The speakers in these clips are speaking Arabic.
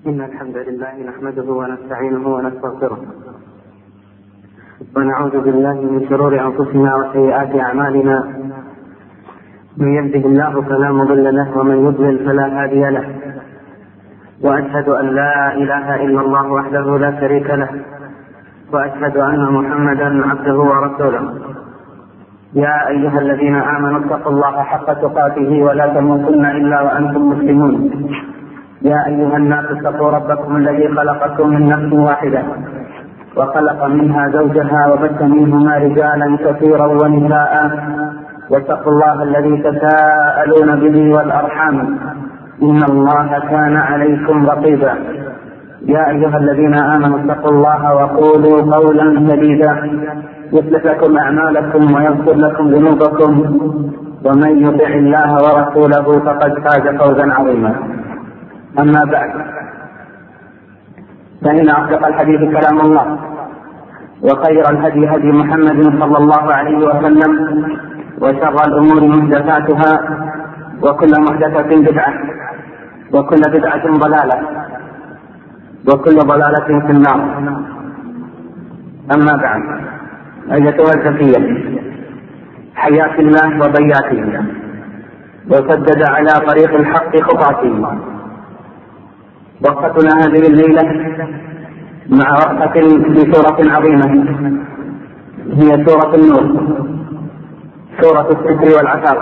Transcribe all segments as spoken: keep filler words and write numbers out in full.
إن الحمد لله نحمده ونستعينه ونستغفره ونعوذ بالله من شرور أنفسنا وسيئات أعمالنا. من يهده الله فلا مضل له ومن يضلل فلا هادي له، وأشهد أن لا إله إلا الله وحده لا شريك له، وأشهد أن محمدا عبده ورسوله. يا أيها الذين آمنوا اتقوا الله حق تقاته ولا تموتن إلا وأنتم مسلمون. يا أيها الناس اتقوا ربكم الذي خلقكم من نفس واحدة وخلق منها زوجها وبث منهما رجالا كثيرا ونساء، واتقوا الله الذي تساءلون به والأرحام إن الله كان عليكم رقيبا. يا أيها الذين آمنوا اتقوا الله وقولوا قولا سديدا يصلح لكم أعمالكم ويغفر لكم ذنوبكم، ومن يطع الله ورسوله فقد فاز فوزا عظيما. أما بعد، فإن أصدق الحديث كلام الله، وخير الهدي هدي محمد صلى الله عليه وسلم، وشر الأمور محدثاتها، وكل محدثة بدعة، وكل بدعة ضلالة، وكل ضلالة في النار. أما بعد، أيتها الزكية، حياك الله وبياته وسدد على طريق الحق خطاته. وقفتنا هذه الليلة مع وقفة في سورة عظيمة، هي سورة النور، سورة الستر والعفاف.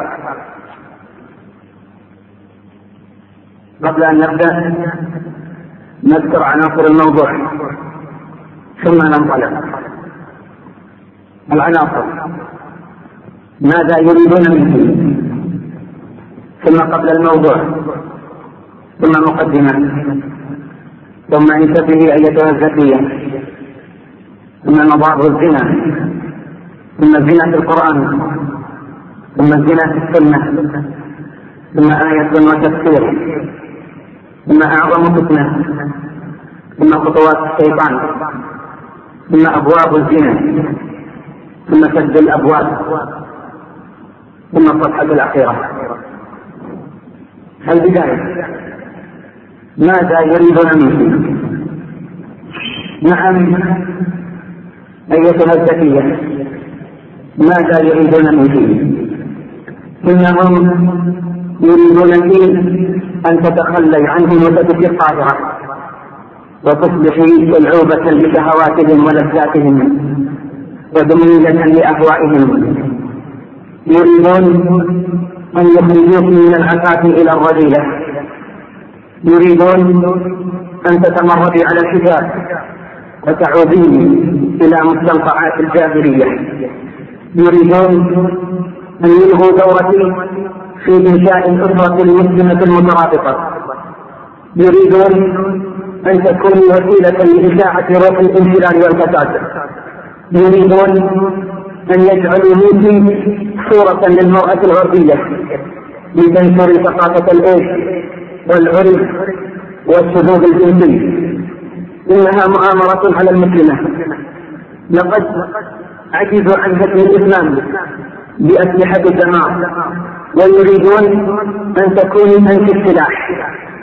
قبل أن نبدأ نذكر عناصر الموضوع ثم ننطلق. العناصر: ماذا يريدون منه، ثم قبل الموضوع، ثم مقدمة، ثم انتبهي أيتها الزكية، ثم مضار الزنا، ثم الزنا في القرآن، ثم الزنا في السنة، ثم آية وتفسير، ثم أعظم فتنة، ثم خطوات الشيطان، ثم أبواب الزنا، ثم سد الأبواب، ثم الصفحة الأخيرة. البداية: ماذا يريدون منه؟ نعم أيتها الزكية، ماذا يريدون منه؟ إنهم يريدونك أن تتخلي عنهم وتبقي قادرة وتصبحي ملعوبة بشهواتهم ولذاتهم ودميلة لأهوائهم. يريدون أن يخرجوك من العفاف إلى الرذيلة، يريدون أن تتمردي على الحجاب وتعودين إلى مستنقعات الجاهلية، يريدون أن يلغوا دورتي في إنشاء الأسرة المسلمة المترابطة، يريدون أن تكوني وسيلة لإشاعة روح الانحلال والفساد، يريدون أن يجعلوا منك صورة للمرأة الغربية لتنشر ثقافة الإيش والعري والشذوذ الجنسي. إنها مؤامرة على المسلمة. لقد عجزوا عن هدم الإسلام بأسلحة الدمار، ويريدون أن تكوني أنت السلاح،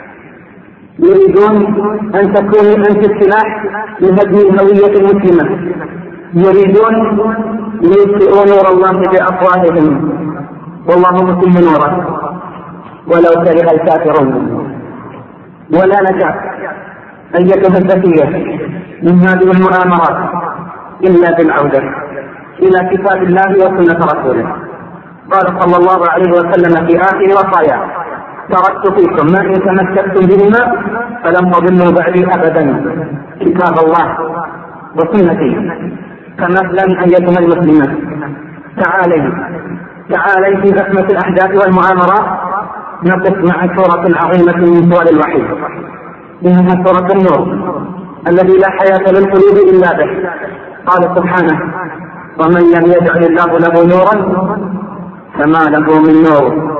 يريدون أن تكوني أنت السلاح لهدم الهوية المسلمة، يريدون ليطفئوا نور الله بأفواههم والله متم نوره ولو كره الكافرون. ولا نجاة أيتها الزكية من هذه المؤامرات إلا بالعودة إلى كتاب الله وسنة رسوله. قال صلى الله عليه وسلم في آخر وصاياه: تركت فيكم ما إن تمسكتم بهما فلن تضلوا بعدي أبدا، كتاب الله وسنتي. فمثلا أيتها المسلمات، تعالي تعالي في أسمة الأحداث والمؤامرات نقف مع سورة عظيمة من سور الوحي، إنها سورة النور الذي لا حياة للقلوب إلا به. قال سبحانه: ومن لم يجعل الله له نورا فما له من نور.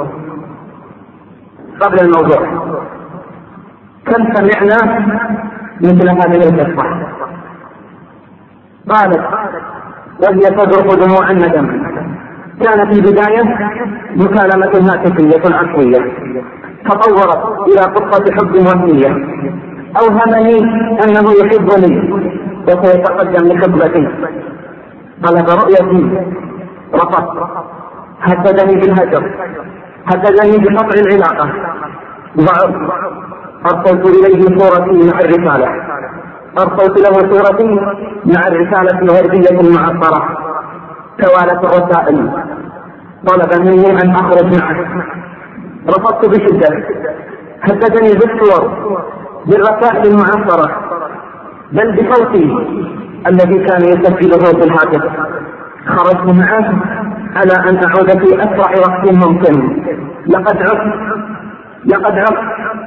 قبل الموضوع، كم سمعنا مثل هذه القصة؟ قالت وهي تذرف دموع الندم: كانت في البداية مكالمة هاتفية عفوية، تطورت إلى قصة حب وهمية، أوهمني أنه يحبني وسيتقدم لخطبتي، طلب رؤيتي رفضت، هددني بالهجر، هددني بقطع العلاقة، ضعف. أرسلت إليه صورتي مع الرسالة، أرسلت له صورتي مع الرسالة الوردية المعطرة، توالت الرسائل، طلب مني أن أخرج معه، رفضت بشدة، هددني بالصور بالرسائل المعطرة، بل بصوتي الذي كان يسجله في الهاتف. خرجت معه على أن أعود في أسرع وقت ممكن. لقد عدت لقد عدت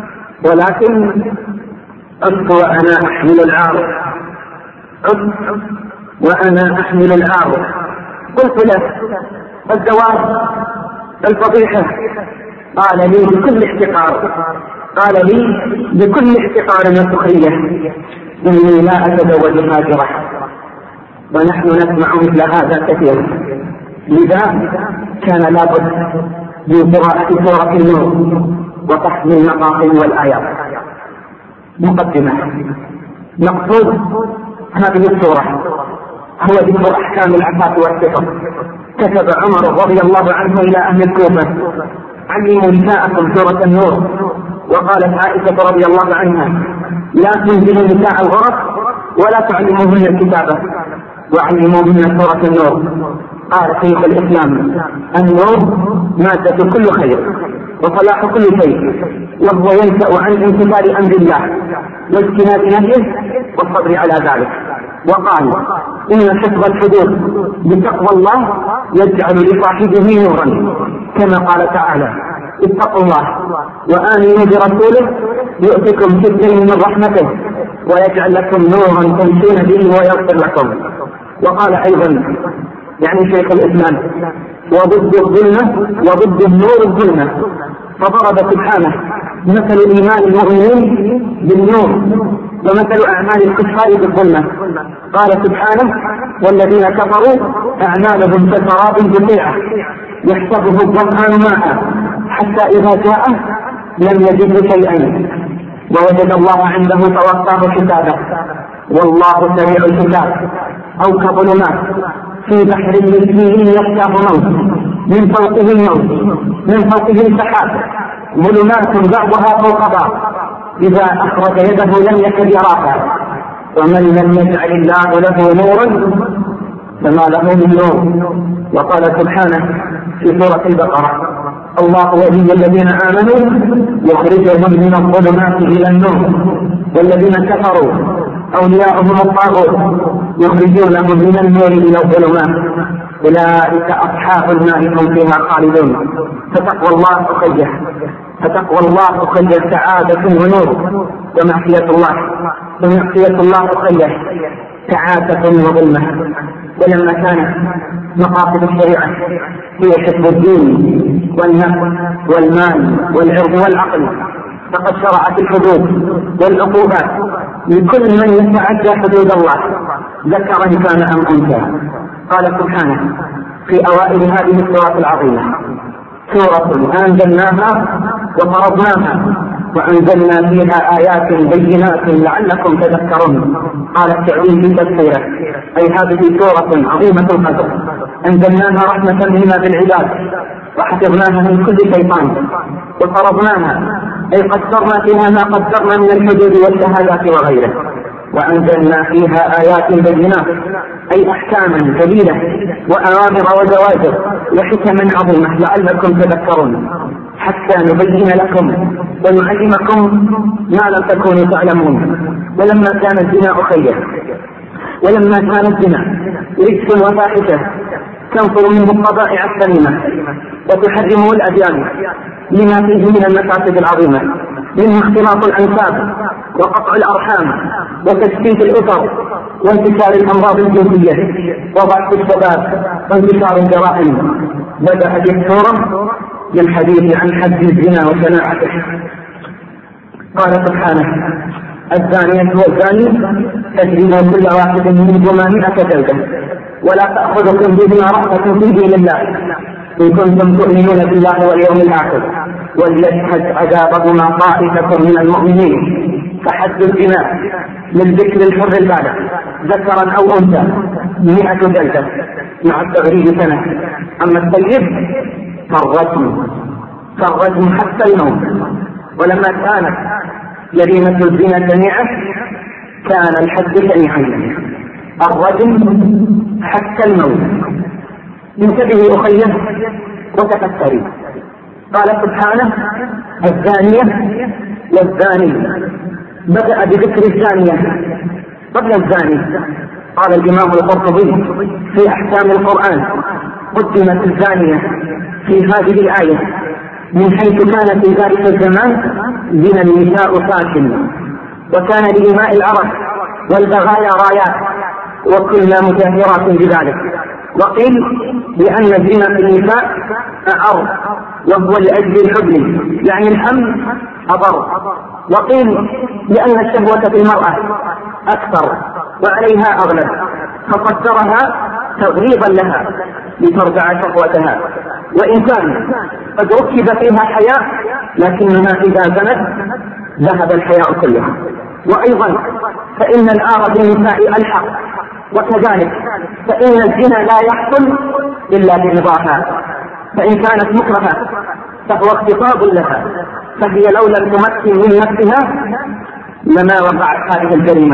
ولكن عدت وأنا أحمل العار، عدت وأنا أحمل العار. قلت له الزواج الفضيحة، قال لي بكل احتقار، قال لي بكل احتقار وسخرية: إني لا أتزوج هاجرة. ونحن نسمع مثل هذا كثيرا، لذا كان لابد من قراءة سورة النور وفهم المقاطع والآيات. مقدمة. مقصود هذه السورة هو ذكر أحكام العفاف والستر. كتب عمر رضي الله عنه إلى أهل الكوفة: علموا نساءكم سورة النور. وقالت عائشة رضي الله عنها: لا تنزلوا نساء الغرف ولا تعلموهن الكتابة وعلموهن سورة النور. قال شيخ الإسلام: النور مادة كل خير وصلاح كل شيء، وهو ينشأ عن امتثال أمر الله واجتناب نهيه والصبر على ذلك. وقال: إن حفظ الحدود بتقوى الله يجعل لصاحبه نورا، كما قال تعالى: اتقوا الله وآمنوا برسوله يؤتكم كفلا من رحمته ويجعل لكم نورا تمشون به ويغفر لكم. وقال أيضا يعني شيخ الإسلام: وضد الظلمة وضد النور الظلمة. فضرب سبحانه مثل إيمان المؤمنين بالنور ومثل أعمال الكفار بالظلمة. قال سبحانه: والذين كفروا أعمالهم كسراب بقيعة يحسبه الظمآن ماء حتى إذا جاءه لم يجد شيئا ووجد الله عنده فوفاه حسابه والله سريع الحساب. أو كظلمات في بحر مسكين يغشاه موت من فوقه الموت من فوقه سحاب ظلمات بعضها فوق بعض إذا أخرج يده لم يكد يراها ومن لم يجعل الله له نورا فما له من نور. وقال سبحانه في سورة البقرة: الله ولي الذين آمنوا يخرجهم من الظلمات إلى النور والذين كفروا أولياؤهم الطاغوت يخرجونهم من النور إلى الظلمات أولئك أصحاب النار هم فيها خالدون. فتقوى الله أخيه فتقوى الله أخيه سعادة ونور، ومعصية الله ومعصية الله أخيه سعادة وظلمة. ولما كانت مقاصد الشريعة هي حفظ الدين والنفس والمال والعرض والعقل، فقد شرعت الحدود والعقوبات لكل من يتعدى حدود الله ذكرا كان أم أنثى. قال سبحانه في أوائل هذه السورة العظيمة: سورة أنزلناها وفرضناها وأنزلنا فيها آيات بينات لعلكم تذكرون. قال التعليم في تفسيره: أي هذه سورة عظيمة القدر أنزلناها رحمة بنا بالعباد وحفظناها من كل شيطان وفرضناها أي قدرنا فيها ما قدرنا من الحدود والشهادات وغيره. وأنزلنا فيها آيات بينات أي أحكاما جليلة وأوامر وزواجر وحكما عظيمة لعلكم تذكرون، حتى نبين لكم ونعلمكم ما لم تكونوا تعلمون. ولما كان الزنا أخيه ولما كان الزنا رجس وفاحشة تنفر منه الطبائع السليمة وتحرمه الأديان لما فيه من المفاسد العظيمة، منه اختلاط الأنساب وقطع الأرحام وتشتيت الأسر وانتشار الأمراض الجنسية وضعف الشباب وانتشار الجرائم. بدأت السورة بالحديث عن حد الزنا وشناعته. قال سبحانه: الزانية والزاني فاجلدوا كل واحد منهما مئة جلدة ولا تأخذكم بهما رأفة في دين الله إن كنتم تؤمنون بالله واليوم الآخر وليشهد عذابهما طائفة من المؤمنين. فحد الزنا للذكر الحر البالغ ذكرا أو أنثى مئة جلدة مع التغريب سنة. أما الطيب فالرجم فالرجم حتى الموت. ولما كانت جريمة الزنا شنيعة كان الحد شنيعا، الرجم حتى الموت. انتبهي أخيه وتفكري. قال سبحانه الزانية والزاني، بدأ بذكر الزانية قبل الزاني. قال الإمام القرطبي في أحكام القرآن قدمت الزانية في هذه الآية من حيث كان في ذلك الزمان زنا النساء ساكن، وكان لإماء العرب والبغايا رايات وكلنا مجاهرات بذلك. وقيل بأن الزنا في النساء أعر وهو لأجل الحبل يعني الحمل أضر. وقيل لأن الشهوة في المرأة أكثر وعليها أغلب فقدرها تغليظا لها لترجع شهوتها. وإن كان قد ركب فيها حياء لكنها إذا زنت ذهب الحياء كله. وأيضا فإن الآر بالنساء ألحق، وكذلك فإن الزنا لا يحصل إلا برضاها، فإن كانت مكرهة فهو اغتصاب لها، فهي لو لم تمكن من نفسها لما وقعت هذه الجريمة.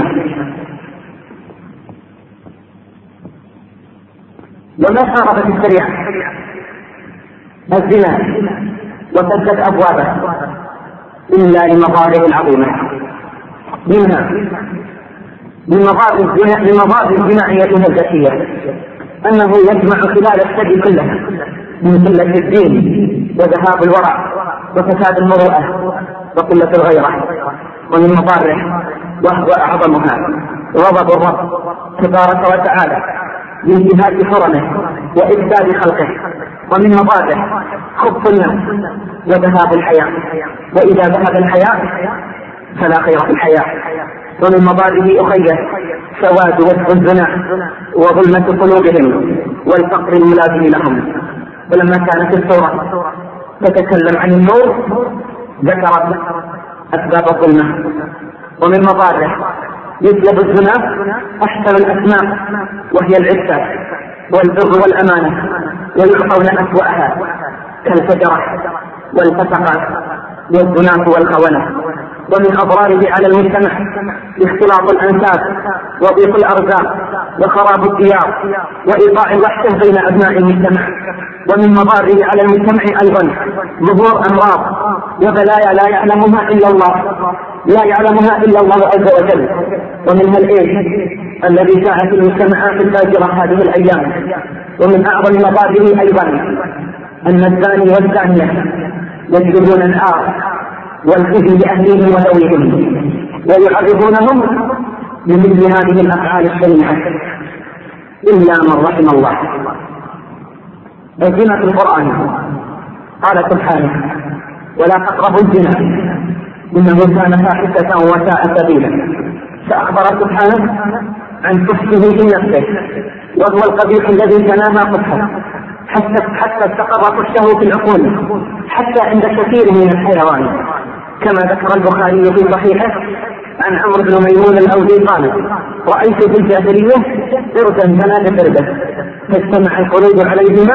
وما حاربت الشريعة الزنا وسدت أبوابه إلا لمضاره العظيمة، منها لمضار الجماعية الذكية أنه يجمع خلال الثدي كلها من قلة الدين وذهاب الورع وفساد المروءة وقلة الغيرة. ومن مضاره وهو أعظمها غضب الرب تبارك وتعالى بانتهاك حرمه وإفساد خلقه. ومن مضاره خبث النفس وذهاب الحياة، وإذا ذهب الحياة فلا خير في الحياة. ومن مضاره أخيه سواد وجه الزنا وظلمة قلوبهم والفقر الملازم لهم. ولما كانت السورة تتكلم عن النور ذكرت أسباب الظلمة. ومن مضاره يجلب الزنا أحسن الأسماء وهي العفة والبر والأمانة، ويعطون أسوأها كالفجرة والفسقة والزنا والخونة. ومن أضراره على المجتمع اختلاط الأنساب وضيق الأرزاق وخراب الديار وإيقاع الوحشة بين أبناء المجتمع. ومن مضاره على المجتمع أيضا ظهور أمراض وبلايا لا يعلمها إلا الله لا يعلمها إلا الله عز وجل. ومنها الإيش الذي جاء في المجتمعات الفاجرة هذه الأيام. ومن أعظم مضاره أيضا أن الزاني والزانية يجلبون الآر والخزي لأهلهم وذويهم ويعرضونهم لمثل هذه الأفعال الشنيعة إلا من رحم الله. الزنا في القرآن قال سبحانه ولا تقربوا الزنا إنه كان فاحشة وساء سبيلا. فأخبر سبحانه عن فحشه في نفسه وهو القبيح الذي تناهى قبحه حتى حتى استقر فحشه في العقول حتى عند كثير من الحيوان. كما ذكر البخاري في صحيحه عن عمرو بن ميمون الأودي قال رأيت في الجاهلية قردا ثلاث قردة فاجتمع القرود عليهما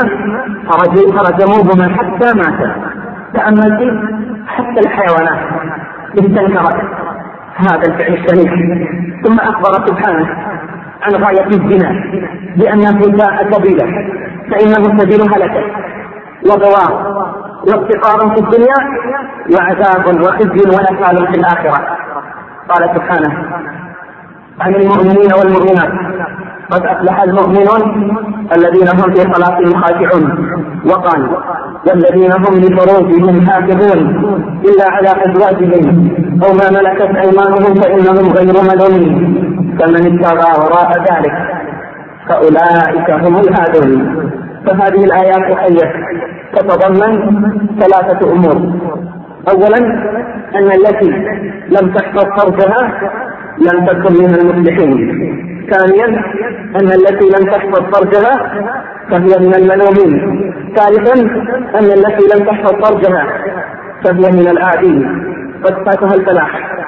فرجموهما حتى ماتا. تأملت حتى الحيوانات استنكرت هذا الفعل الشنيع. ثم أخبر سبحانه عن غاية الزنا بأنه ساء سبيله فإنه سبيل هلكة وضوار وافتقار في الدنيا وعذاب وخزي ونكال في الآخرة. قال سبحانه عن المؤمنين والمؤمنات قد أفلح المؤمنون الذين هم في صلاتهم خاشعون. وقال والذين هم لفروجهم حافظون إلا على أزواجهم أو ما ملكت أيمانهم فإنهم غير ملومين فمن ابتغى وراء ذلك فأولئك هم العادون. فهذه الآيات أخية تتضمن ثلاثة أمور. أولا أن التي لم تحفظ فرجها لم تكن من المفلحين. ثانيا أن التي لم تحفظ فرجها فهي من الملومين. ثالثا أن التي لم تحفظ فرجها فهي من العادين قد فاتها الفلاح.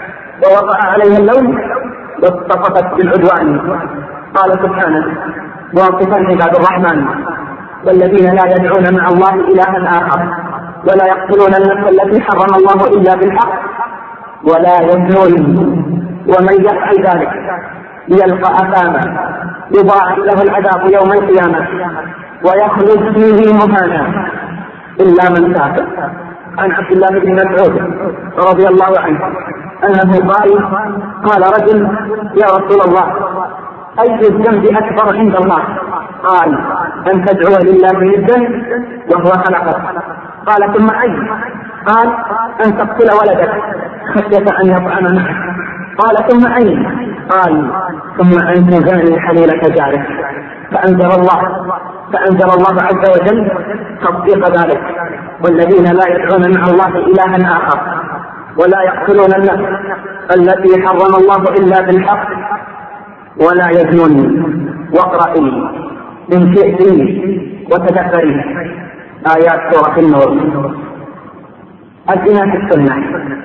ووضع عليها اللوم واتصفت بالعدوان. قال سبحانه واصفا عباد الرحمن: والذين لا يدعون مع الله إلها آخر ولا يقتلون النفس التي حرم الله إلا بالحق ولا يزنون ومن يفعل ذلك يلقى أثاما يضاعف له العذاب يوم القيامة ويخلد فيه مهانا إلا من تاب. عن عبد الله بن مسعود رضي الله عنه أنه قال: قال رجل: يا رسول الله، أي الذنب أكبر عند الله؟ قال: أن تدعو لله ندا وهو خلقك. قال: ثم أي؟ قال: أن تقتل ولدك خشية أن يطعن معك. قال: ثم أي؟ قال: ثم أن تزاني حليلة جارك. فأنزل الله فأنزل الله عز وجل تصديق ذلك: والذين لا يدعون مع الله إلها آخر ولا يقتلون النفس التي حرم الله إلا بالحق ولا يزنون. واقرأي إن شئتي وتدبري آيات سورة النور. الزنا في السنة.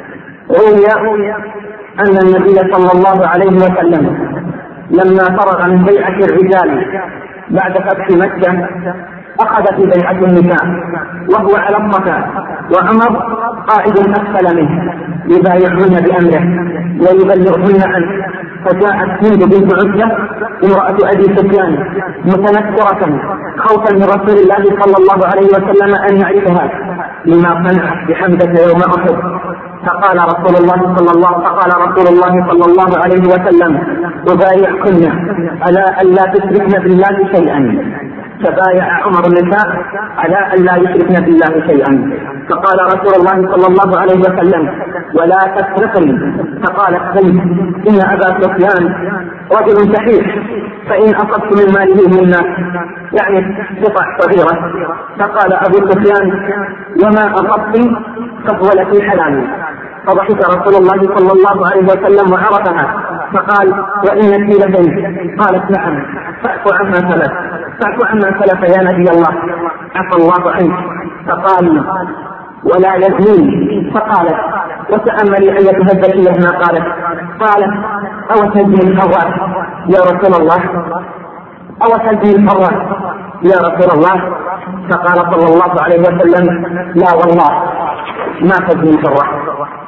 روي أن النبي صلى الله عليه وسلم لما فرغ من بيعة الرجال بعد فتح مكة أخذ في بيعة النساء وهو على الصفا، وعمر قائد أسفل منه يبايعهن بأمره ويبلغهن عنه. فجاءت هند بنت عتبة امرأة أبي سفيان متنكرة خوفا من رسول الله صلى الله عليه وسلم أن يعرفها لما صنعت بحمزة يوم أحد. فقال رسول الله صلى الله فقال رسول الله صلى الله عليه وسلم: أبايعكن على أن لا تشركن بالله شيئا. فبايع عمر النساء على أن لا يشركن بالله شيئا. فقال رسول الله صلى الله عليه وسلم: ولا تسرقن. فقالت زيد: إن أبا سفيان رجل شحيح، فإن أصبت من ماله منا، يعني قطع صغيرة. فقال أبو سفيان: وما أصبت فهو لك حلال. فضحك رسول الله صلى الله عليه وسلم وعرفها فقال: وإنك لزيد. قالت: نعم. فاعف عما سلف فاعف عما سلف يا نبي الله، عفى الله عنك. فقال: ولا يزنين. فقالت: وتأملي أيتها الذكية ما قالت. قالت: أو تزني الحرات يا رسول الله أو تزني الحرات يا رسول الله. فقال صلى الله عليه وسلم: لا والله ما تزني الحرات.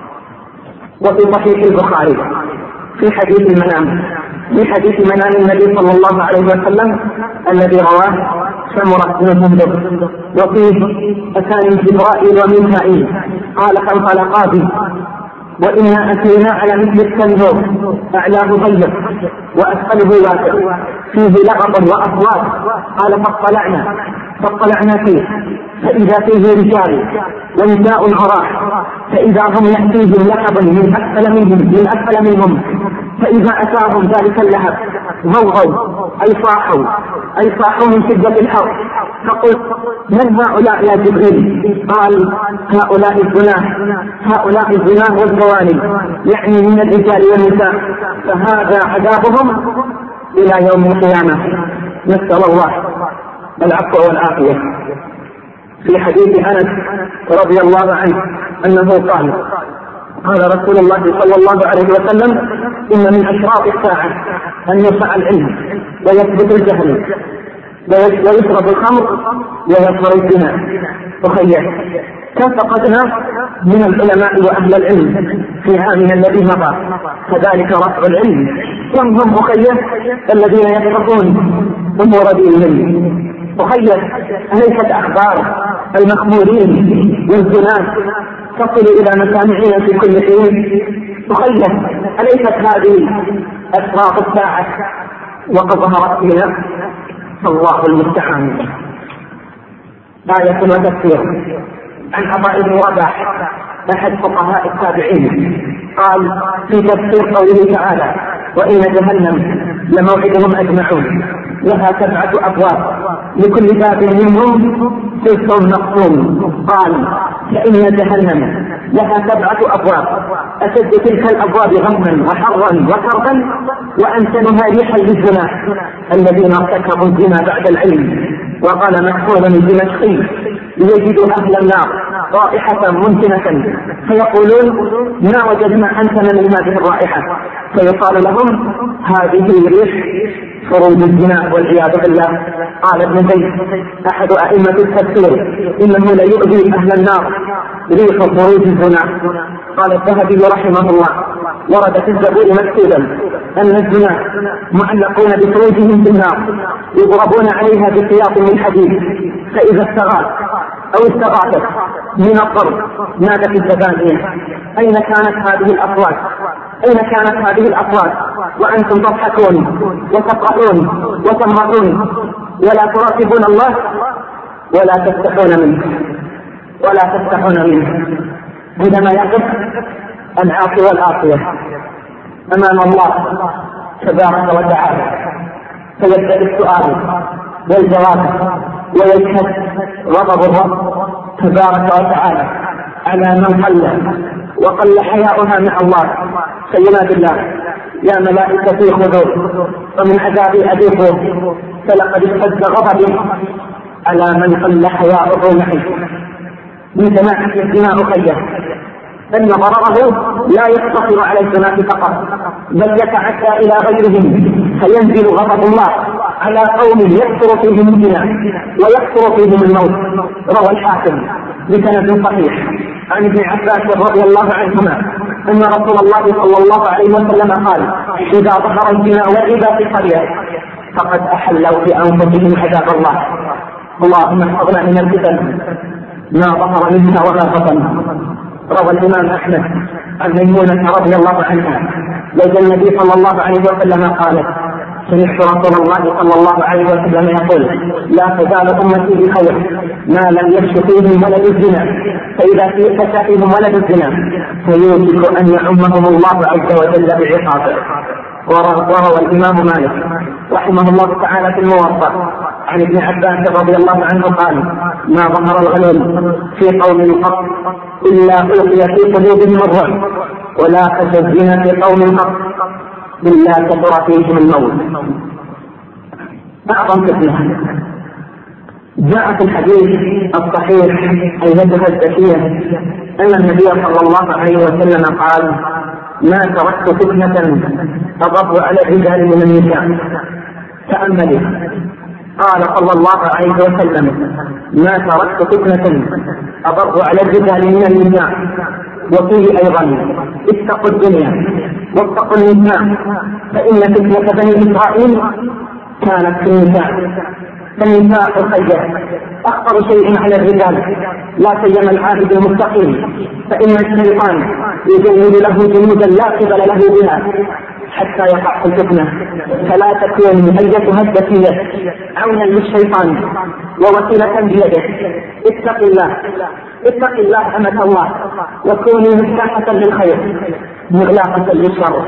وفي صحيح البخاري في حديث المنام في حديث منام النبي صلى الله عليه وسلم الذي رواه سمرة بن جندب، وفيه: أتاني جبرائيل وميكائيل قال: فانطلقا بي وإنا أتينا على مثل التنور أعلاه ضيق وأسفله واسع فيه لغط وأصوات. قال: فاطلعنا فاطلعنا فيه فإذا فيه رجال ونساء عراة، فإذا هم يأتيهم لهب من أسفل منهم من أسفل منهم فإذا أتاهم ذلك اللهب غوغوا أي صاحوا أي صاحوا من شدة الحر. فقلت: من هؤلاء يا جبريل؟ قال: هؤلاء الزناه هؤلاء الزناه والزواني، يعني من الرجال والنساء، فهذا عذابهم إلى يوم القيامة. نسأل الله العفو والعافية. في حديث أنس رضي الله عنه أنه قال: قال رسول الله صلى الله عليه وسلم: إن من أشراط الساعة أن يرفع العلم ويثبت الجهل ويشرب الخمر ويصبر الزنا. أخيّة، كم فقدنا من العلماء وأهل العلم في عامنا الذي مضى، كذلك رفع العلم. كم هم أخيّة الذين يفرقون أمور دينهم. أخيّة، أليست أخبار المخمورين والزناة تصل إلى مسامعنا في كل حين؟ أخيّة، أليست هذه أشراط الساعة وقد ظهرت فينا؟ الله المستعان. آية وتفسير. عن عطاء بن رباح أحد فقهاء التابعين قال في تفسير قوله تعالى: وإن جهنم لموعدهم أجمعون لها سبعة أبواب لكل باب منهم سلسل مقسوم. قال: فإن جهنم لها سبعة أبواب أشد تلك الأبواب غما وحرا وكربا وأنتنها ريحا للزنا الذين ارتكبوا الزنا بعد العلم. وقال مكحول الدمشقي: ليجدوا أهل النار رائحة منتنة فيقولون ما وجدنا أنتن من هذه الرائحة، فيقال لهم هذه ريح خروج الزنا والعياذ بالله. قال ابن زيد أحد أئمة التفسير إنه ليؤذي أهل النار ريح خروج الزنا. قال الذهبي رحمه الله ورد في الزبور مكتوبا أن الزنا معلقون بخروجهم في النار يضربون عليها بسياط من حديد، فإذا استغاث أو استغاثت من الضرب نادت الزبانية أين كانت هذه الأصوات؟ أين كانت هذه الأصوات وأنتم تضحكون وتفرحون وتمرحون ولا تراقبون الله ولا تستحون منه ولا تستحون منه. عندما يقف العاصي والعاصية أمام الله تبارك وتعالى فيبدأ السؤال والجواب ويشهد غضب الرب تبارك وتعالى على من قل وقل حياؤها مع الله. سيدنا بالله يا ملائكتي خذوا ومن عذابي أذيقوا فلقد اشتد غضبي على من قل حياؤه معي. من جماعة الزنا أخيه أن ضرره لا يقتصر على الزنا فقط بل يتعدى إلى غيرهم فينزل غضب الله على قوم يكثر فيهم الزنا ويكثر فيهم الموت. روى الحاكم بسند صحيح عن ابن عباس رضي الله عنهما أن رسول الله صلى الله عليه وسلم قال إذا ظهر الزنا والربا في قرية فقد أحلوا بأنفسهم عذاب الله. اللهم احفظنا من الفتن ما ظهر منها وما بطن. روى الإمام أحمد عن ميمونة رضي الله عنها زوج النبي صلى الله عليه وسلم قالت سمعت رسول الله صلى الله عليه وسلم يقول لا تزال أمتي بخير ما لم يفش فيهم ولد الزنا، فإذا فش فيهم ولد الزنا فيوشك أن يعمهم الله عز وجل بعقابه. وروى الإمام مالك رحمه الله تعالى في الموطأ عن ابن عباس رضي الله عنه قال ما ظهر الغلول في قوم قط إلا ألقي في قلوبهم الرعب ولا خشى الزنا في قوم قط إلا كثر فيهم الموت. أعظم فتنة جاء في الحديث الصحيح أيتها الزكية أن النبي صلى الله عليه وسلم قال ما تركت فتنة أضر على الرجال من النساء. تأملي قال صلى الله عليه وسلم ما تركت فتنة أضر على الرجال من النساء. وفيه أيضا اتقوا الدنيا واتقوا النساء فإن فتنة بني إسرائيل كانت في النساء. فالنساء الخير أخطر شيء على الرجال لا سيما العابد المستقيم، فإن الشيطان يجند له جنودا لا قبل له بها حتى يقع الفتنة. فلا تكون أيتها الذكية عونا للشيطان ووسيلة بيده. اتق الله اتق الله أمة الله وكوني مفتاحة للخير مغلاقة للشر.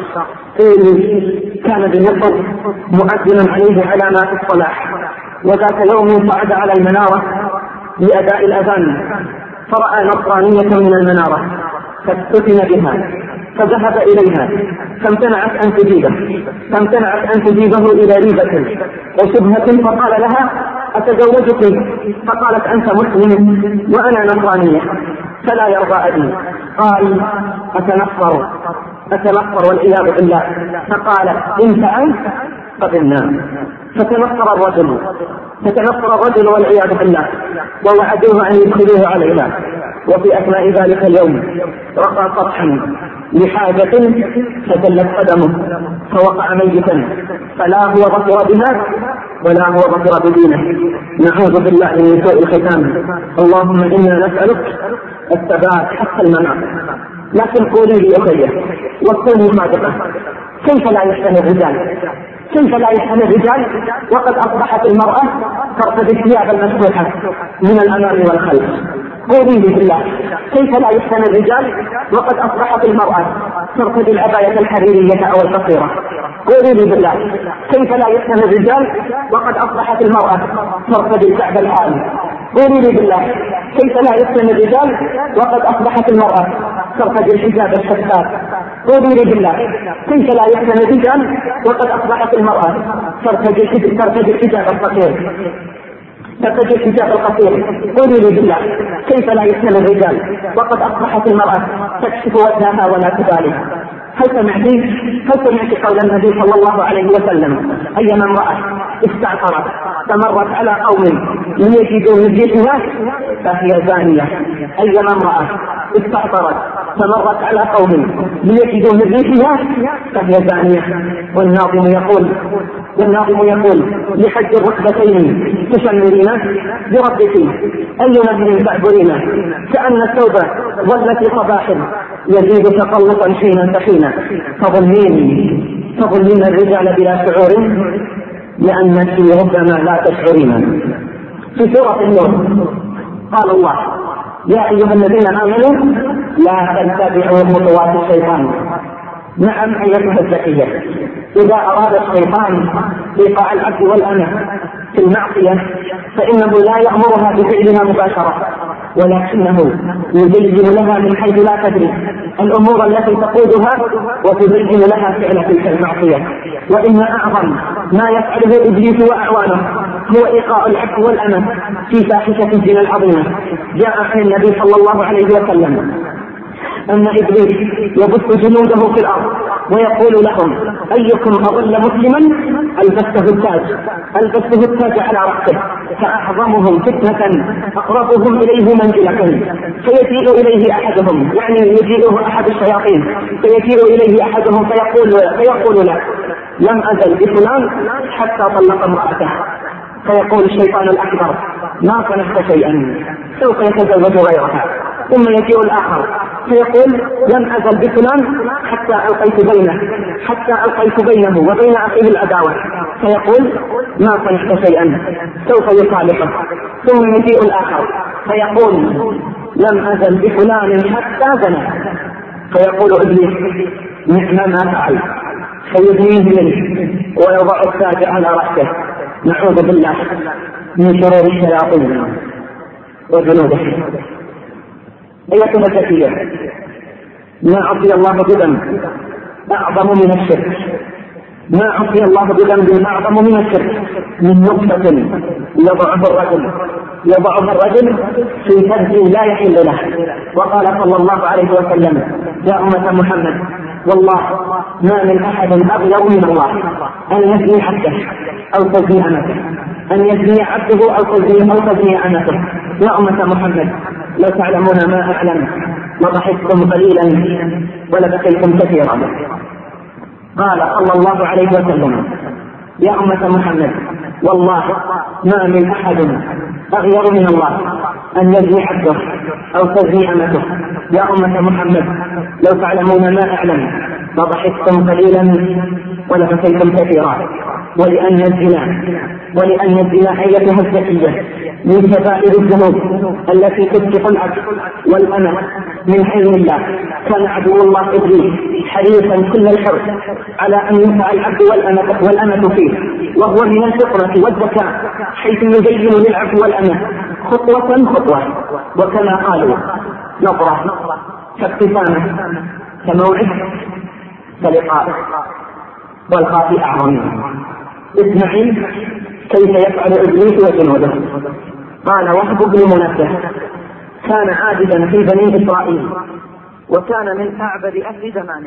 كان بمصر مؤذن عليه علامات الصلاح، وذات يوم صعد على المنارة لأداء الأذان فرأى نصرانية من المنارة فافتتن بها فذهب إليها فامتنعت أن تجيبه فامتنعت أن تجيبه إلى ريبة وشبهة فقال لها أتزوجك؟ فقالت أنت مسلم وأنا نصرانية فلا يرضى أبي. قال أتنصر أتنصر والعياذ بالله. فقال إن فعلت قبلنا. فتنصر الرجل فتنصر الرجل والعياذ بالله ووعدوه أن يدخلوه عليها. وفي أثناء ذلك اليوم رقى سطحا لحاجة فزلت قدمه فوقع ميتا، فلا هو ظفر بها ولا هو ظفر بدينه. نعوذ بالله من سوء الختام. اللهم إنا نسألك الثبات حتى الممات. لكن قولي لي أخيه وكوني صادقة، كيف لا يحتمل الرجال كيف لا يحتمل الرجال وقد أصبحت المرأة ترتدي الثياب المفتوحة من الأمام والخلف؟ قولي لي بالله كيف لا يحتمل الرجال وقد أصبحت المرأة ترتدي العباية الحريرية أو القصيرة؟ قولي لي بالله كيف لا يحتمل الرجال وقد أصبحت المرأة ترتدي الكعب الحالي؟ قولي لي بالله كيف لا يحتمل الرجال وقد أصبحت المرأة ترتدي الحجاب الشفاف؟ قولي لي بالله كيف لا يحتمل الرجال وقد أصبحت المرأة ترتدي الحجاب الصغير؟ فتجد الحجاب القصير. قولوا لي بالله كيف لا يسلم الرجال وقد أصبحت المرأة تكشف وجهها ولا تبالي؟ هل سمعت هل سمعت قول النبي صلى الله عليه وسلم أيما امرأة استعطرت فمرت على قوم ليجدوا من ريحها فهي زانية؟ أيما امرأة استعطرت فمرت على قوم ليجدوا من ريحها فهي زانية. والناظم يقول والناظم يقول لحج الركبتين تشمرين بربك أي نهر تعبرين كأن الثوب ظل في صباح يزيد تقلقا حينا فحينا. تظنين تظنين الرجال بلا شعور لأنك ربما لا تشعرين. في سورة النور قال الله يا أيها الذين آمنوا لا تتبعوا خطوات الشيطان. نعم أيتها الزكية، إذا أراد الشيطان إيقاع العبد والأمة في المعصية فإنه لا يأمرها بفعلها مباشرة، ولكنه يبين لها من حيث لا تدري الأمور التي تقودها وتبين لها فعل تلك المعصية. وإن أعظم ما يفعله إبليس وأعوانه هو إيقاع العبد والأمة في فاحشة الزنا العظيمة. جاء عن النبي صلى الله عليه وسلم أن إبليس يبث جنوده في الأرض ويقول لهم أيكم أضل مسلما ألبسته التاج ألبسته التاج على رأسه فأعظمهم فتنة أقربهم إليه منزلة فيجيء إليه أحدهم، يعني يجيئه أحد الشياطين فيجيء إليه أحدهم فيقول فيقول له لم أزل بفلان حتى طلق امرأته، فيقول الشيطان الأكبر ما صنعت شيئا سوف يتزوج غيرها. ثم يجيء الآخر فيقول لم أزل بفلان حتى ألقيت بينه حتى ألقيت بينه وبين أخيه العداوة، فيقول ما صنعت شيئا سوف يصالحه. ثم يجيء الآخر فيقول لم أزل بفلان حتى زنى، فيقول إبليس نعم ما فعل، فيدنيه منه ويضع التاج على رأسه. نعوذ بالله من شرور الشياطين وجنوده. أيتها الزكية، ما عصي الله بذنب أعظم من الشرك، ما عصي الله بذنب أعظم من الشرك من نقطة يضعه الرجل يضعه الرجل في فرج لا يحل له. وقال صلى الله عليه وسلم يا أمة محمد والله ما من أحد أغير من الله أن يزني عبده أو تزني أمته أن يزني عبده أو تزني أو تزني أمته. يا أمة محمد لو تعلمون ما أعلم لضحكتم قليلا ولبكيتم كثيرا. قال صلى الله عليه وسلم يا أمة محمد والله ما من أحد أغير من الله أن يزني عبده أو تزني أمته. يا أمة محمد لو تعلمون ما أعلم لضحكتم قليلا ولبكيتم كثيرا. ولأن الزنا ولأن الزنا أيتها الزكية من كبائر الذنوب التي تسبق العبد والأمة من حلم الله. كان عدو الله إبليس حريصا كل الحرص على أن ينفع العبد والأمة, والأمة فيه، وهو من الفطرة والذكاء حيث يزين للعبد والأمة خطوة خطوة، وكما قالوا نظرة كابتسامة كموعد كلقاء والخاطئ أعظم. اسمعي كيف يفعل إبليس وجنوده. قال وهب بن منبه كان عابدا في بني إسرائيل وكان من أعبد أهل زمانه.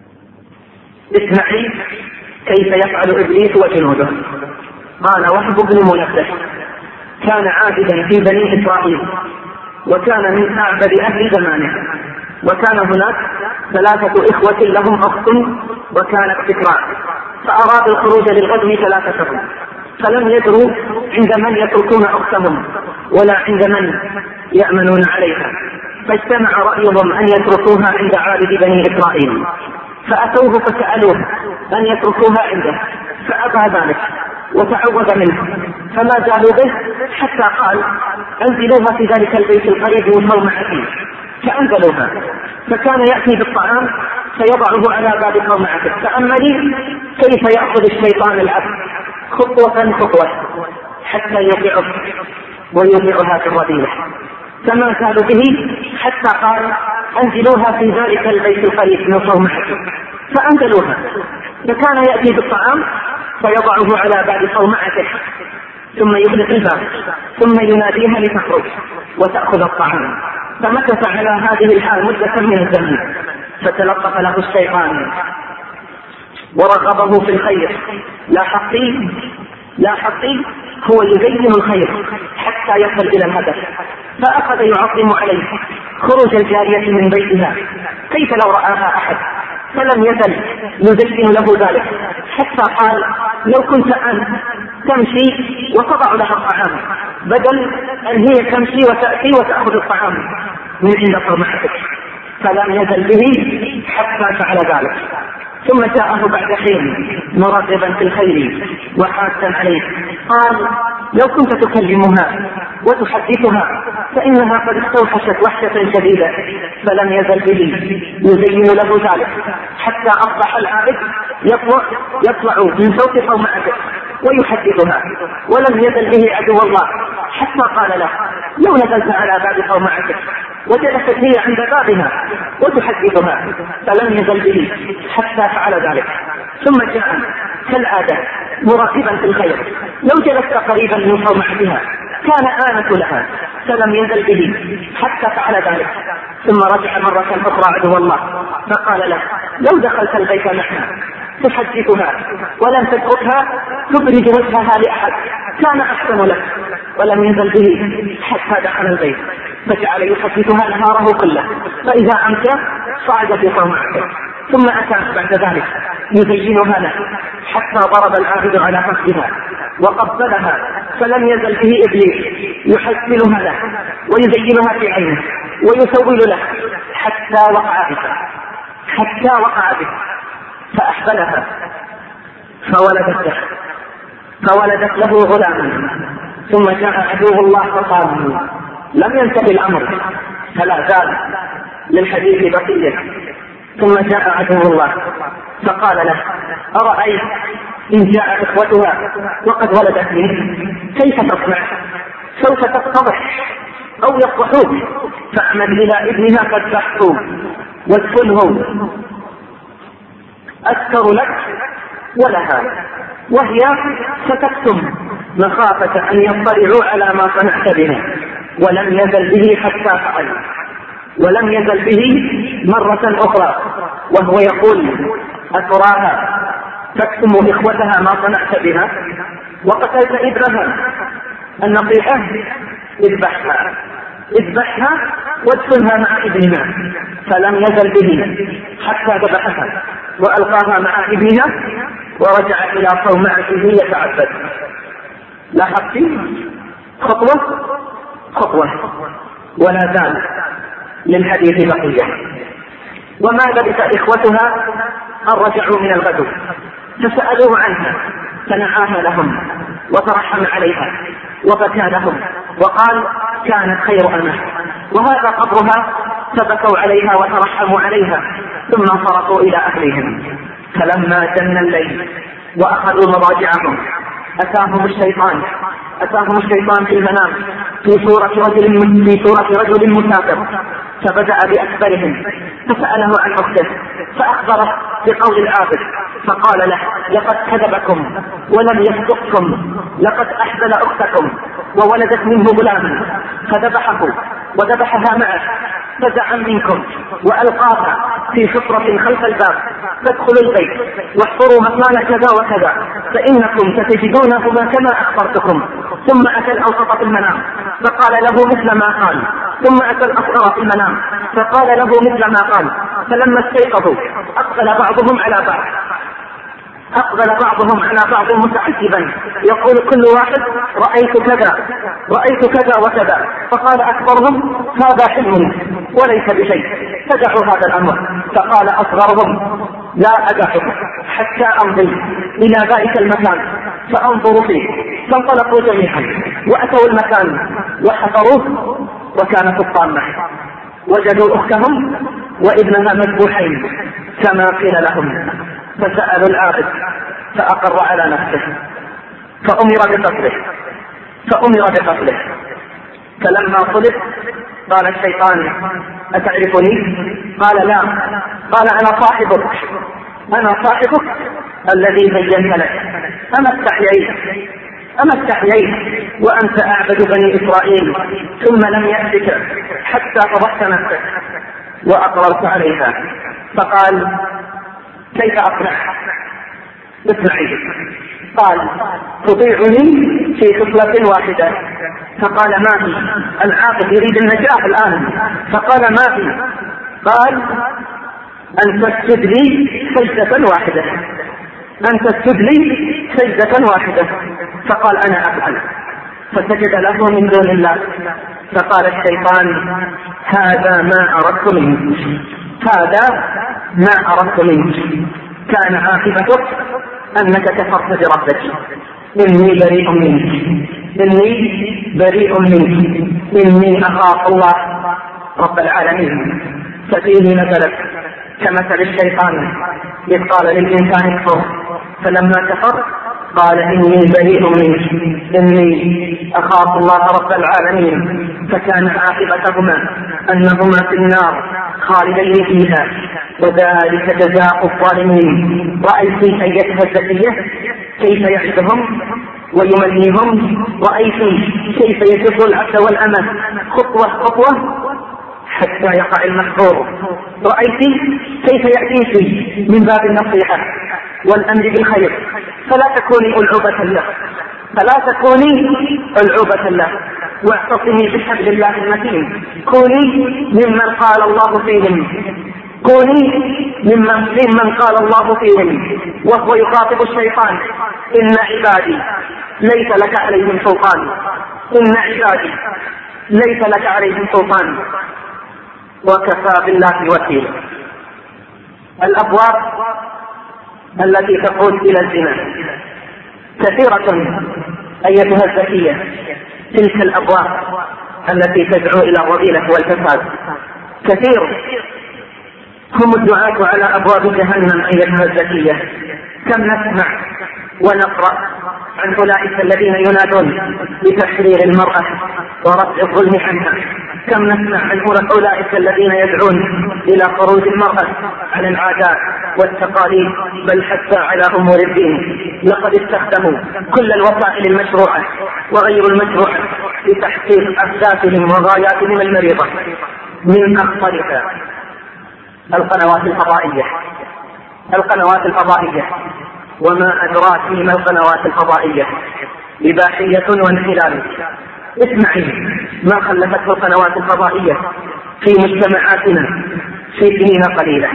اسمعي كيف يفعل إبليس وجنوده. قال وهب بن منبه كان عابدا في بني إسرائيل وكان من أعبد أهل زمانه، وكان هناك ثلاثة إخوة لهم أخت وكانت فكران، فأرادوا الخروج للغزو ثلاثتهم فلم يدروا عند من يتركون أختهم ولا عند من يأمنون عليها، فاجتمع رأيهم أن يتركوها عند عابد بني إسرائيل، فأتوه فسألوه أن يتركوها عنده فأبى ذلك وتعوذ منه، فما زالوا به حتى قال أنزلوها في ذلك البيت القريب من صومعته، فأنزلوها. فكان يأتي بالطعام فيضعه على باب صومعته. تأملي كيف يأخذ الشيطان العبد خطوة خطوة حتى يوقعه ويوقعها في الرذيلة. فما زالوا به حتى قال أنزلوها في ذلك البيت القريب من صومعته، فأنزلوها. فكان يأتي بالطعام فيضعه على باب صومعته، ثم يغلق الباب ثم يناديها لتخرج وتأخذ الطعام. فمكث على هذه الحال مدة من الزمن، فتلطف له الشيطان ورغبه في الخير. لا حقي لا حقي هو يزين الخير حتى يصل إلى الهدف. فأخذ يعظم عليه خروج الجارية من بيتها كيف لو رآها أحد، فلم يزل يزين له ذلك حتى قال لو كنت أنت تمشي وتضع لها الطعام بدل أن هي تمشي وتأتي وتأخذ الطعام من عند صومعتك. فلم يزل به حتى فعل ذلك. ثم جاءه بعد حين مرغبا في الخير وحاثا عليه، قال لو كنت تكلمها وتحدثها فإنها قد استوحشت وحشة شديدة. فلم يزل به يزين له ذلك حتى أصبح العابد يطلع, يطلع من فوق صومعته ويحدثها، ولم يزل به عدو الله حتى قال له لو نزلت على باب صومعتك وجلست هي عند بابها وتحدثها. فلم يزل به حتى فعل ذلك. ثم جاء كالعادة مراقبا في الخير، لو جلست قريبا من صومعتها كان آنس لها، فلم يزل به حتى فعل ذلك. ثم رجع مرة أخرى عدو الله فقال له لو دخلت البيت معنا تحدثها ولم تتركها تبرز وجهها لأحد كان أحسن لك. ولم يزل به حتى دخل البيت فجعل يحدثها نهاره كله، فإذا أمسى صعد في صومعته. ثم أتى بعد ذلك يزينها له حتى ضرب العابد على فخذها وقبلها، فلم يزل به إبليس يحسنها له ويزينها في عينه ويسول له حتى وقع بها حتى وقع بها فأحبلها فولدت له فولدت له غلاما. ثم جاء عدو الله فقال لم ينتهي الأمر فلا زال للحديث بقية. ثم جاء عدو الله فقال له أرأيت إن جاء إخوتها وقد ولدت منه كيف تصنع؟ سوف تفتضح أو يفضحوك، فأعمل إلى ابنها قد بحثوا وادخله أذكر لك ولها، وهي ستكتم مخافة أن يطلعوا على ما صنعت بها. ولم يزل به حتى فعل. ولم يزل به مرة أخرى وهو يقول أتراها تكتم إخوتها ما صنعت بها وقتلت ابنها، النصيحة اذبحها اذبحها وادفنها مع ابنها. فلم يزل به حتى ذبحها وألقاها مع ابنها ورجع إلى صومعته يتعبد. لاحظت خطوة خطوة ولا زال للحديث بقية. وما لبث إخوتها أن رجعوا من الغزو فسألوه عنها فنعاها لهم وترحم عليها وبكى لهم وقال كانت خير أمه وهذا قبرها، فبكوا عليها وترحموا عليها ثم انصرفوا إلى أهلهم. فلما جن الليل وأخذوا مضاجعهم أتاهم الشيطان أتاهم الشيطان في المنام في صورة رجل في صورة رجل مسافر، فبدأ بأكبرهم فسأله عن أخته فأخبره بقول العابد فقال له لقد كذبكم ولم يصدقكم، لقد أحزن أختكم وولدت منه غلام فذبحه وذبحها معه، فزع منكم وألقاها في حفرة خلف الباب، فادخلوا البيت واحفروا مكان كذا وكذا فإنكم ستجدونهما كما أخبرتكم. ثم أتى الأوسط في المنام فقال له مثل ما قال، ثم أتى الأصغر في المنام فقال له مثل ما قال. فلما استيقظوا أقبل بعضهم على بعض أقبل بعضهم على بعض متعجبا يقول كل واحد رأيت كذا رأيت كذا وكذا. فقال أكبرهم هذا حلم وليس بشيء فدعوا هذا الأمر. فقال أصغرهم لا أدعه حتى أمضي إلى ذلك المكان فأنظر فيه. فانطلقوا جميعا وأتوا المكان وحفروه وكانت الطامة وجدوا أختهم وابنها مذبوحين كما قيل لهم. فسألوا العابد فأقر على نفسه فأمر بقتله فأمر بقتله فلما صلب قال الشيطان أتعرفني؟ قال لا. قال أنا صاحبك أنا صاحبك الذي بينت لك. أما استحييت أما استحييت وأنت أعبد بني إسرائيل ثم لم يأتك حتى فضحت نفسك وأقررت عليها؟ فقال: كيف أصنع؟ اسمعي. قال: تطيعني في خصلة واحدة. فقال: ما في؟ العاقل يريد النجاة الآن. فقال: ما في؟ قال: أن تسجد لي سجدة واحدة، أن تسجد لي سجدة واحدة. فقال: أنا أفعل. فسجد له من دون الله. فقال الشيطان: هذا ما أردت منك، هذا ما أردت منك، كان عاقبتك أنك كفرت بربك. إني بريء منك، إني بريء منك، إني أخاف الله رب العالمين. ففيه نزلت كمثل الشيطان إذ قال للإنسان اكفر فلما كفر قال: إني بريء منك، إني أخاف الله رب العالمين. فكان عاقبتهما أنهما في النار خالدين فيها، وذلك جزاء الظالمين. رأيت أيتها الزكية كيف يعدهم ويمنيهم، رأيت كيف يجر العبد والأمة خطوة خطوة حتى يقع المحظور، رأيت كيف يأتيك من باب النصيحة والأمر بالخير. فلا تكوني ألعوبة له، فلا تكوني ألعوبة له، واعتصمي بحبل الله المتين. كوني ممن قال الله فيهم، كوني ممن, ممن قال الله فيهم وهو يخاطب الشيطان: إن عبادي ليس لك عليهم سلطان، إن عبادي ليس لك عليهم سلطان، وكفى بالله وكيلا. الأبواب التي تقود إلى الزنا كثيرة أيتها الزكية، تلك الأبواب التي تدعو إلى الرذيلة والفساد كثير. هم الدعاة على أبواب جهنم أيتها الزكية. كم نسمع ونقرأ عن أولئك الذين ينادون بتحرير المرأة ورفع الظلم عنها. كم نسمع عن أولئك الذين يدعون إلى خروج المرأة عن العادات والتقاليد بل حتى على أمور الدين. لقد استخدموا كل الوسائل المشروعة وغير المشروعة لتحقيق أهدافهم وغاياتهم المريضة. من أخطرها القنوات الفضائية، القنوات الفضائية وما أدراك ما القنوات الفضائية، إباحية وانحلال. اسمعي ما خلفته القنوات الفضائية في مجتمعاتنا في سنين قليلة.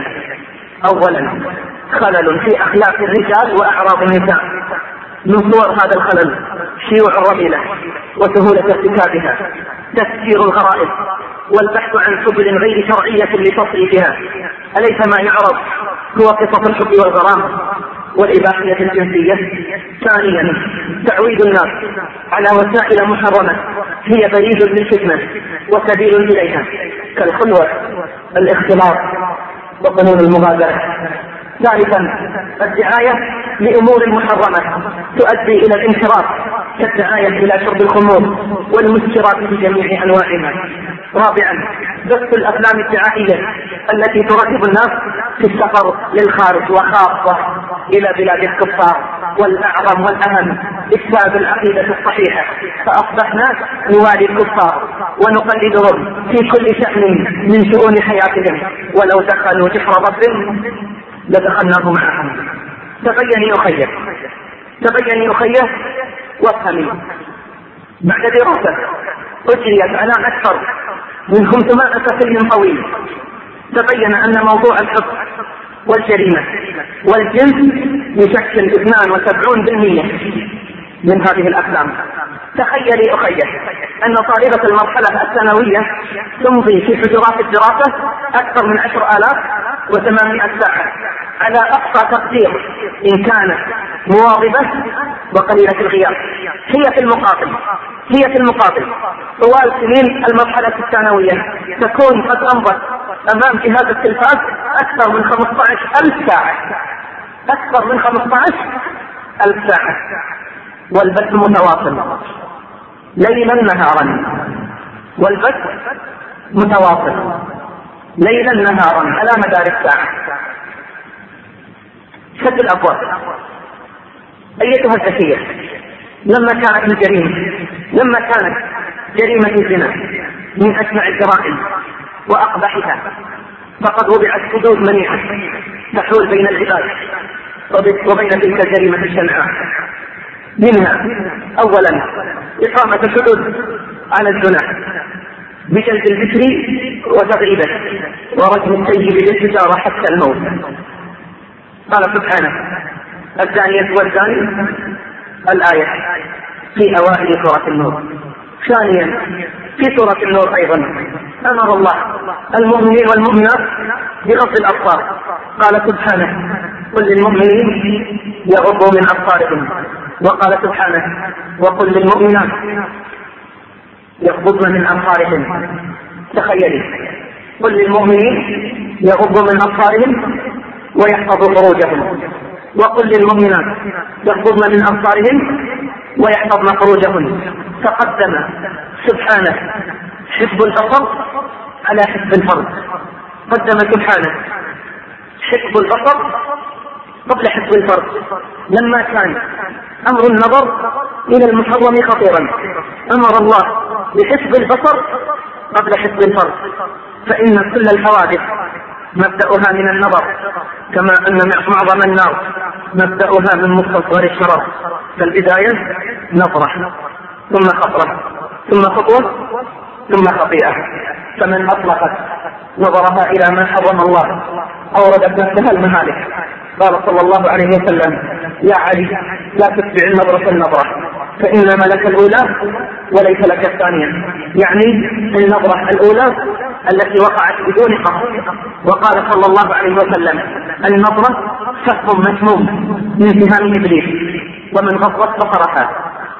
أولا خلل في أخلاق الرجال وأعراض النساء. من صور هذا الخلل شيوع الرذيلة وسهولة ارتكابها، تفسير الغرائز والبحث عن سبل غير شرعية لتصريفها. أليس ما يعرض هو قصص الحب والغرام والإباحية الجنسية؟ ثانيا تعويد الناس على وسائل محرمة هي بريد للفتنة وسبيل إليها كالخلوة، الاختلاط، وقانون المغادرة. ثالثا الدعاية لأمور محرمة تؤدي إلى الانحراف كالدعاية إلى شرب الخمور والمسكرات بجميع أنواعها. رابعا بث الأفلام الدعائية التي ترغب الناس في السفر للخارج وخاصة إلى بلاد الكفار. والأعظم والأهم إفساد العقيدة الصحيحة، فأصبحنا نوالي الكفار ونقلدهم في كل شأن من شؤون حياتهم، ولو دخلوا جحر ضب لدخلناه معهم. تبيني أخيه، تبيني أخيه وافهمي. بعد دراسة أجريت على أكثر من خمسمائة فيلم طويل تبين أن موضوع الحب والجريمة والجنس يشكل اثنين وسبعين بالمئة من هذه الأفلام. تخيلي أخيه أن طالبة المرحلة الثانوية تمضي في حجرات الدراسة أكثر من عشر آلاف وثمانمائة ساعة على أقصى تقدير إن كانت مواظبة وقليلة الغياب. هي في المقابل هي في المقابل طوال سنين المرحلة الثانوية تكون قد أمضت أمام جهاز التلفاز أكثر من خمسة عشر ألف ساعة، أكثر من خمسة عشر ألف ساعة، والبث متواصل ليلا نهارا، والبث متواصل ليلا نهارا على مدار الساعة. شد الأبواب أيتها الذكية، لما كانت الجريمة لما كانت جريمة الزنا من أشنع الجرائم وأقبحها، فقد وضعت حدود منيعة تحول بين العباد وبين تلك الجريمة الشنعاء. منها أولا إقامة الحدود على الزنا بجلد الذكر وتغريبه ورجم السيد بالحجارة حتى الموت. قال سبحانه: الزانية والزاني، الآية في أوائل سورة النور. ثانيا في سورة النور أيضا أمر الله المؤمنين والمؤمنات بغض الأبصار. قال سبحانه: قل للمؤمنين يغضوا من أبصارهم. وقال سبحانه: وقل للمؤمنات يغضضن من أبصارهم. تخيلي، قل للمؤمنين يغضوا من أبصارهم ويحفظوا فروجهم، وقل للمؤمنات يغضضن من أبصارهم ويحفظن فروجهن. تقدم سبحانه حفظ البصر على حفظ الفرج. قدم سبحانه حفظ البصر قبل حفظ الفرج، لما كان أمر النظر إلى المحرم خطيرا أمر الله بحفظ البصر قبل حفظ الفرج. فإن كل الحوادث مبدأها من النظر، كما أن معظم النار مبدأها من مستصغر الشرر. فالبداية نظرة ثم خطرة ثم خطوة ثم خطيئة. فمن أطلقت نظرها إلى ما حرم الله أوردت نفسها المهالك. قال صلى الله عليه وسلم: يا علي لا تتبع النظرة النظرة فإنما لك الأولى وليس لك الثانية. يعني النظرة الأولى التي وقعت بدون قصد. وقال صلى الله عليه وسلم: النظرة سهم مسموم من سهام إبليس، ومن غضت بصرها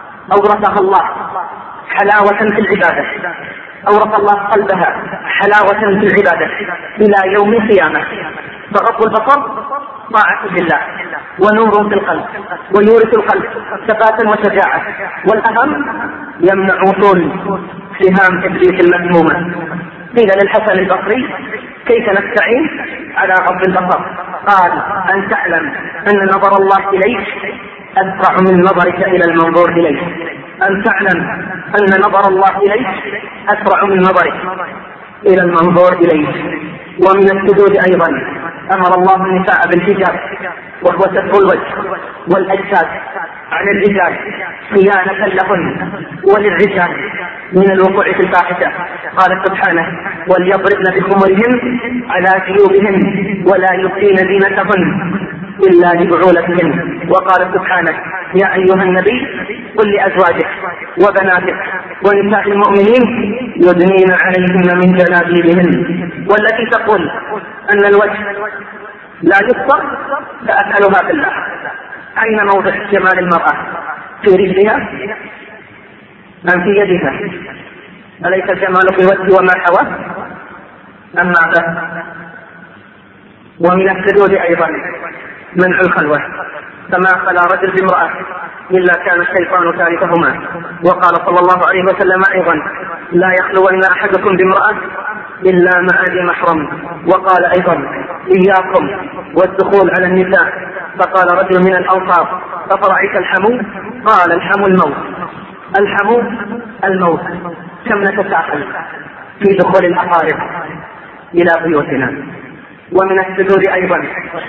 أورثها الله حلاوة في العبادة، أورث الله قلبها حلاوة في العبادة إلى يوم القيامة. فغض البصر طاعة لله ونور في القلب ويورث القلب ثباتا وشجاعة، والأهم يمنع وصول سهام إبليس المسمومة. قيل للحسن البصري: كيف نستعين على غض البصر؟ قال: أن تعلم أن نظر الله إليك أسرع من نظرك إلى المنظور إليك. أن تعلم أن نظر الله إليك أسرع من نظرك إلى المنظور إليك. ومن السجود أيضا أمر الله النساء بالحجاب، وهو ستر الوجه والأجساد عن الرجال صيانة لهن وللرجال من الوقوع في الفاحشة. قال سبحانه: وليضربن بخمرهن على جيوبهن ولا يبدين زينتهن إلا لبعولتهن. وقال سبحانه: يا أيها النبي قل لأزواجك وبناتك ونساء المؤمنين يدنين عليهن من جلابيبهن. والتي تقول أن الوجه لا يستر فأسألها بالله: أين موضع جمال المرأة؟ في رجلها أم في يدها؟ أليس الجمال في الوجه وما حواه أم ماذا؟ ومن السجود أيضا منع الخلوة، فما خلا رجل بامرأة إلا كان الشيطان ثالثهما. وقال صلى الله عليه وسلم أيضا: لا يخلون أحدكم بامرأة إلا مع ذي محرم. وقال أيضا: إياكم والدخول على النساء. فقال رجل من الأنصار: أفرأيت الحمو؟ قال: الحمو الموت. الحمو الموت. كم نتساءل في دخول الأقارب إلى بيوتنا. ومن السجود أيضا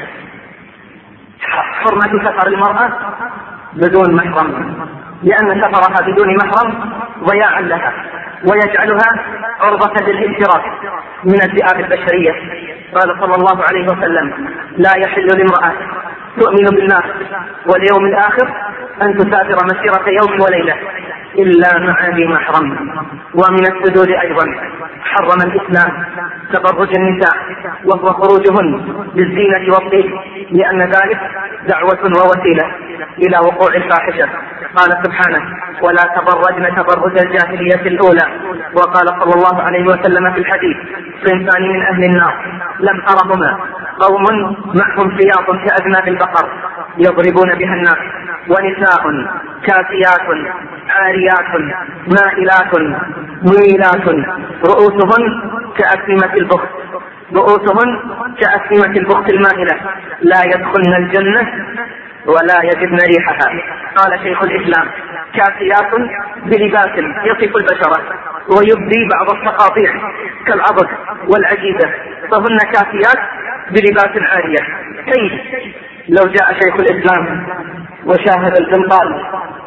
حرمة سفر المرأة بدون محرم، لأن سفرها بدون محرم ضياعا لها ويجعلها عرضة للانحراف من الذئاب البشرية. قال صلى الله عليه وسلم: لا يحل لامرأة تؤمن بالله واليوم الآخر أن تسافر مسيرة يوم وليلة إلا مع ذي محرم. ومن السجود أيضا حرم الإسلام تبرج النساء وهو خروجهن بالزينة والطيب، لأن ذلك دعوة ووسيلة إلى وقوع الفاحشة. قال سبحانه: ولا تبرجن تبرج الجاهلية الأولى. وقال صلى الله عليه وسلم في الحديث: صنفان من أهل النار لم أرهما، قوم معهم سياط كأذناب البقر يضربون بها الناس، ونساء كاسيات عاريات مائلات مميلات رؤوسهن كأسنمة البخت رؤوسهن كأسنمة البخت المائلة لا يدخلن الجنة ولا يجدن ريحها. قال شيخ الإسلام كافيات بلباس يصف البشرة ويبدي بعض التقاطيع كالعضد والعجيزة، فهن كافيات بلباس عارية. كيف لو جاء شيخ الإسلام وشاهد القنطال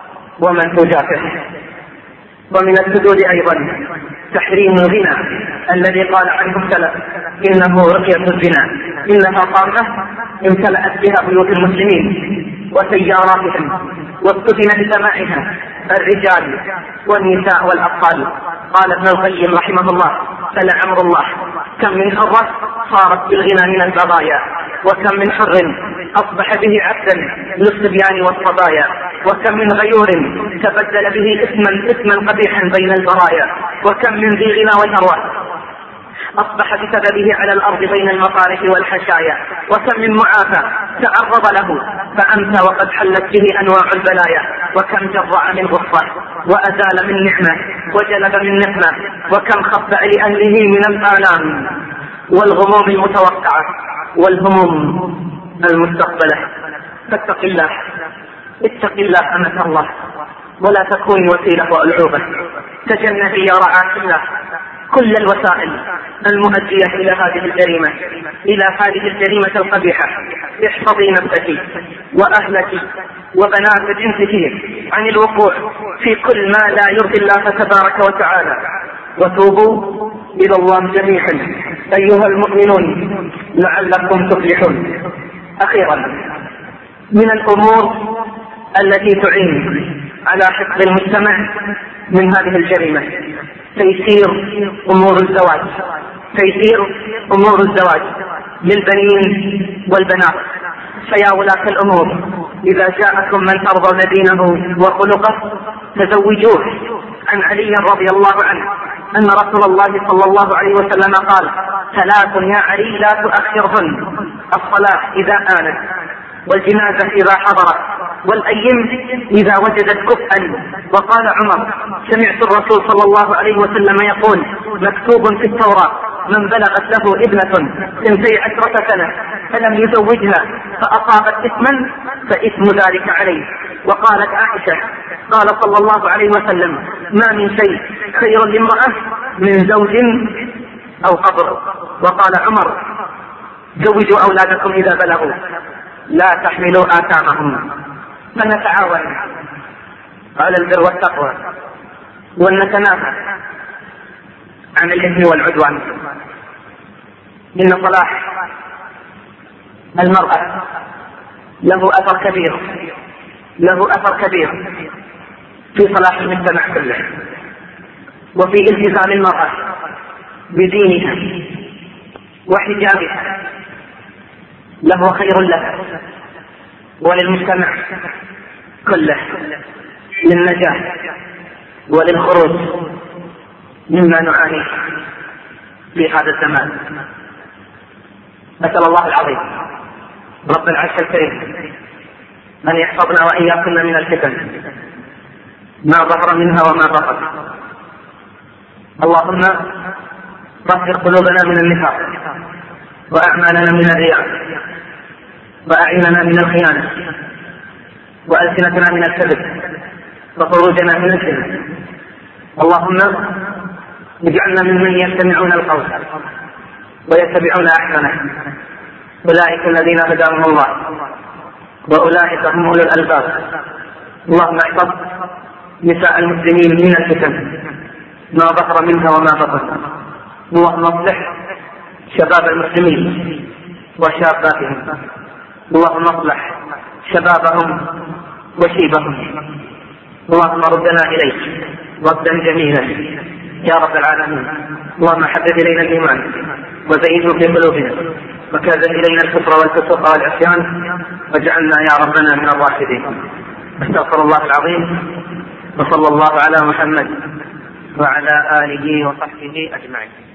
ومنتوجاته؟ ومن السدود أيضا تحريم الغنى الذي قال عنه السلف إنه رقية الزنا، إنها طامة امتلأت بها بيوت المسلمين وسياراتهم واستثنى بسماعها الرجال والنساء والأطفال. قال ابن القيم رحمه الله فلعمر الله كم من حرة صارت بالغنى من البغايا، وكم من حر أصبح به عبدا للصبيان والصبايا، وكم من غيور تبدل به اسما اسما قبيحا بين البرايا، وكم من ذي غنى وثروة أصبح بسببه على الأرض بين المصارف والحشايا، وكم من معافى تعرض له فأمسى وقد حلت به أنواع البلايا، وكم جرع من غصة وأزال من نعمة وجلب من نقمة، وكم خف لأهله من الآلام والغموم المتوقعة والهموم المستقبلة. فاتق الله، اتق الله أمة الله، ولا تكوني وسيلة وألعوبة. تجنبي يا رعاك الله كل الوسائل المؤدية إلى هذه الجريمة إلى هذه الجريمة القبيحة. احفظي نفسك وأهلك وبنات جنسك عن الوقوع في كل ما لا يرضي الله تبارك وتعالى، وتوبوا إلى الله جميعا أيها المؤمنون لعلكم تفلحون. أخيرا من الأمور التي تعين على حفظ المجتمع من هذه الجريمة تيسير أمور الزواج، تيسير أمور الزواج للبنين والبنات. فيا ولاة الأمور إذا جاءكم من ترضون دينه وخلقه فزوجوه. عن علي رضي الله عنه أن رسول الله صلى الله عليه وسلم قال ثلاث يا علي لا تؤخرهن: الصلاة إذا آنت، والجنازة إذا حضرت، والأيم إذا وجدت كفءا. وقال عمر سمعت الرسول صلى الله عليه وسلم يقول مكتوب في التوراة من بلغت له ابنة اثنتي عشرة سنة فلم يزوجها فأصابت إثما فإثم ذلك عليه. وقالت عائشة قال صلى الله عليه وسلم ما من شيء خير لامرأة من زوج أو قبر. وقال عمر زوجوا أولادكم إذا بلغوا لا تحملوا آثامهم. فنتعاون على البر والتقوى ولنتنافى عن الإثم والعدوان. إن صلاح المرأة له أثر كبير له أثر كبير في صلاح المجتمع كله، وفي التزام المرأة بدينها وحجابها له خير لها وللمجتمع كله للنجاة وللخروج مما نعانيه في هذا الزمان. أسأل الله العظيم رب العرش الكريم أن يحفظنا وإياكم من الفتن ما ظهر منها وما بطن. اللهم طهر قلوبنا من النفاق وأعمالنا من الرياء وأعيننا من الخيانة وألسنتنا من الكذب وخروجنا من الزنا. اللهم اجعلنا ممن يستمعون القول ويتبعون أحسنه. أولئك الذين هداهم الله وأولئك هم أولو الألباب. اللهم احفظ نساء المسلمين من الفتن ما ظهر منها وما بطن. اللهم اصلح شباب المسلمين وشاباتهم. اللهم اصلح شبابهم وشيبهم. اللهم ردنا إليك ردا جميلا يا رب العالمين. اللهم حبب إلينا الإيمان وزينه في قلوبنا وكره إلينا الكفر والفسوق والعصيان واجعلنا يا ربنا من الراشدين. استغفر الله العظيم وصلى الله على محمد وعلى آله وصحبه أجمعين.